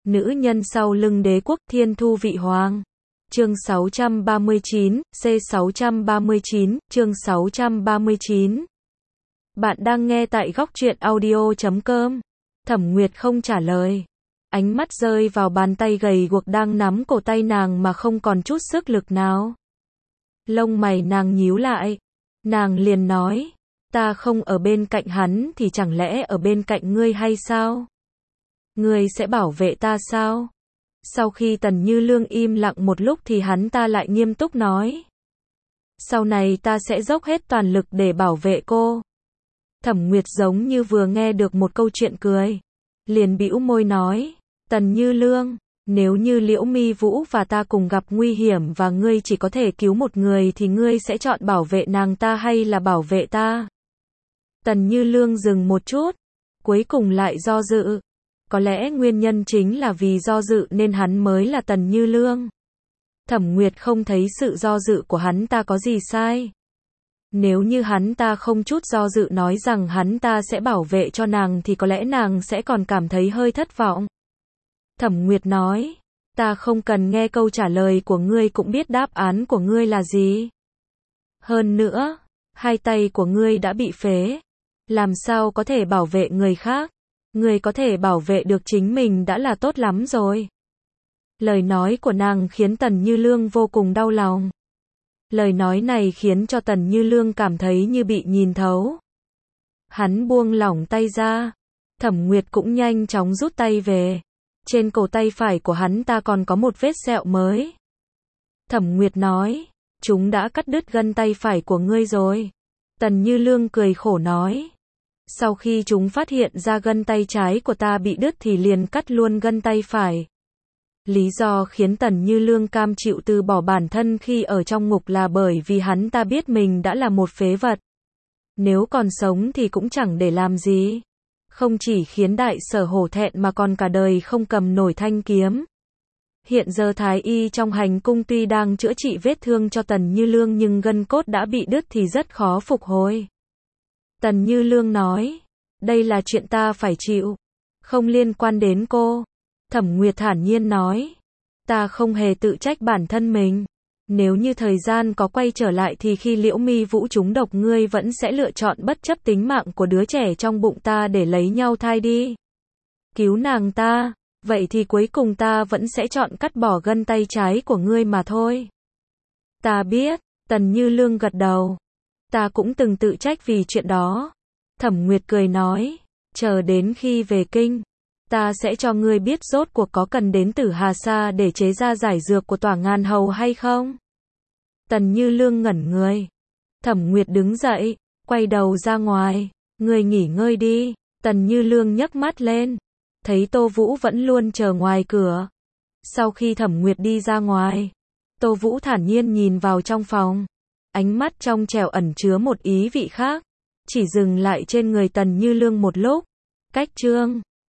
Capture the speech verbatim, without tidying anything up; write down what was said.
Nữ nhân sau lưng đế quốc thiên thu vị hoàng. Chương sáu trăm ba mươi chín, C sáu trăm ba mươi chín, chương sáu trăm ba mươi chín. Bạn đang nghe tại góc truyện audio chấm com. Thẩm Nguyệt không trả lời. Ánh mắt rơi vào bàn tay gầy guộc đang nắm cổ tay nàng mà không còn chút sức lực nào. Lông mày nàng nhíu lại. Nàng liền nói, ta không ở bên cạnh hắn thì chẳng lẽ ở bên cạnh ngươi hay sao? Ngươi sẽ bảo vệ ta sao? Sau khi Tần Như Lương im lặng một lúc thì hắn ta lại nghiêm túc nói. Sau này ta sẽ dốc hết toàn lực để bảo vệ cô. Thẩm Nguyệt giống như vừa nghe được một câu chuyện cười. Liền bĩu môi nói, Tần Như Lương, nếu như Liễu Mi Vũ và ta cùng gặp nguy hiểm và ngươi chỉ có thể cứu một người thì ngươi sẽ chọn bảo vệ nàng ta hay là bảo vệ ta? Tần Như Lương dừng một chút, cuối cùng lại do dự. Có lẽ nguyên nhân chính là vì do dự nên hắn mới là Tần Như Lương. Thẩm Nguyệt không thấy sự do dự của hắn ta có gì sai. Nếu như hắn ta không chút do dự nói rằng hắn ta sẽ bảo vệ cho nàng thì có lẽ nàng sẽ còn cảm thấy hơi thất vọng. Thẩm Nguyệt nói, ta không cần nghe câu trả lời của ngươi cũng biết đáp án của ngươi là gì. Hơn nữa, hai tay của ngươi đã bị phế. Làm sao có thể bảo vệ người khác? Ngươi có thể bảo vệ được chính mình đã là tốt lắm rồi. Lời nói của nàng khiến Tần Như Lương vô cùng đau lòng. Lời nói này khiến cho Tần Như Lương cảm thấy như bị nhìn thấu. Hắn buông lỏng tay ra. Thẩm Nguyệt cũng nhanh chóng rút tay về. Trên cổ tay phải của hắn ta còn có một vết sẹo mới. Thẩm Nguyệt nói, chúng đã cắt đứt gân tay phải của ngươi rồi. Tần Như Lương cười khổ nói, sau khi chúng phát hiện ra gân tay trái của ta bị đứt thì liền cắt luôn gân tay phải. Lý do khiến Tần Như Lương cam chịu từ bỏ bản thân khi ở trong ngục là bởi vì hắn ta biết mình đã là một phế vật. Nếu còn sống thì cũng chẳng để làm gì. Không chỉ khiến đại sở hổ thẹn mà còn cả đời không cầm nổi thanh kiếm. Hiện giờ Thái Y trong hành cung tuy đang chữa trị vết thương cho Tần Như Lương nhưng gân cốt đã bị đứt thì rất khó phục hồi. Tần Như Lương nói, đây là chuyện ta phải chịu, không liên quan đến cô. Thẩm Nguyệt thản nhiên nói, ta không hề tự trách bản thân mình. Nếu như thời gian có quay trở lại thì khi Liễu Mi Vũ trúng độc ngươi vẫn sẽ lựa chọn bất chấp tính mạng của đứa trẻ trong bụng ta để lấy nhau thai đi. Cứu nàng ta, vậy thì cuối cùng ta vẫn sẽ chọn cắt bỏ gân tay trái của ngươi mà thôi. Ta biết, Tần Như Lương gật đầu. Ta cũng từng tự trách vì chuyện đó. Thẩm Nguyệt cười nói, chờ đến khi về kinh, ta sẽ cho ngươi biết rốt cuộc có cần đến Tử Hà Sa để chế ra giải dược của Tỏa Ngàn Hầu hay không? Tần Như Lương ngẩn người. Thẩm Nguyệt đứng dậy, quay đầu ra ngoài, ngươi nghỉ ngơi đi. Tần Như Lương nhấc mắt lên, thấy Tô Vũ vẫn luôn chờ ngoài cửa. Sau khi Thẩm Nguyệt đi ra ngoài, Tô Vũ thản nhiên nhìn vào trong phòng. Ánh mắt trong trẻo ẩn chứa một ý vị khác, chỉ dừng lại trên người Tần Như Lương một lúc. Cách chương